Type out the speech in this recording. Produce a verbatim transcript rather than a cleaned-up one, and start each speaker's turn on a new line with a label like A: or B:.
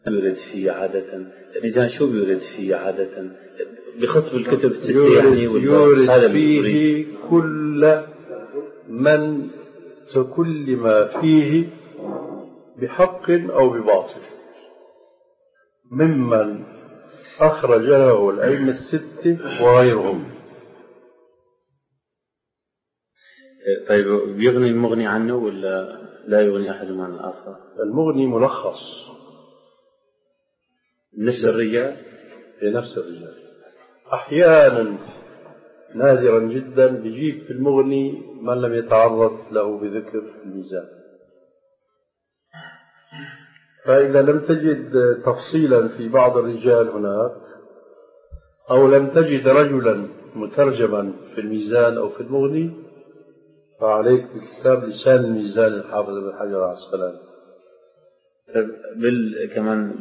A: يورد فيه عادة؟ الميزان شو بيورد فيه عادة بخص بالكتب الستة يعني؟
B: يورد فيه كل من كل ما فيه بحق أو بباطل ممن أخرج له الأئمة الستة وغيرهم.
A: طيب بيغني المغني عنه ولا لا يغني أحد عن الآخر؟
B: المغني ملخص
A: نفس الرجال
B: لنفس الرجال. أحيانا نادرا جدا بيجيب في المغني من لم يتعرض له بذكر في الميزان. فإذا لم تجد تفصيلا في بعض الرجال هناك أو لم تجد رجلا مترجما في الميزان أو في المغني فعليك بكتاب لسان الميزان الحافظ ابن حجر العسقلاني.
A: بال كمان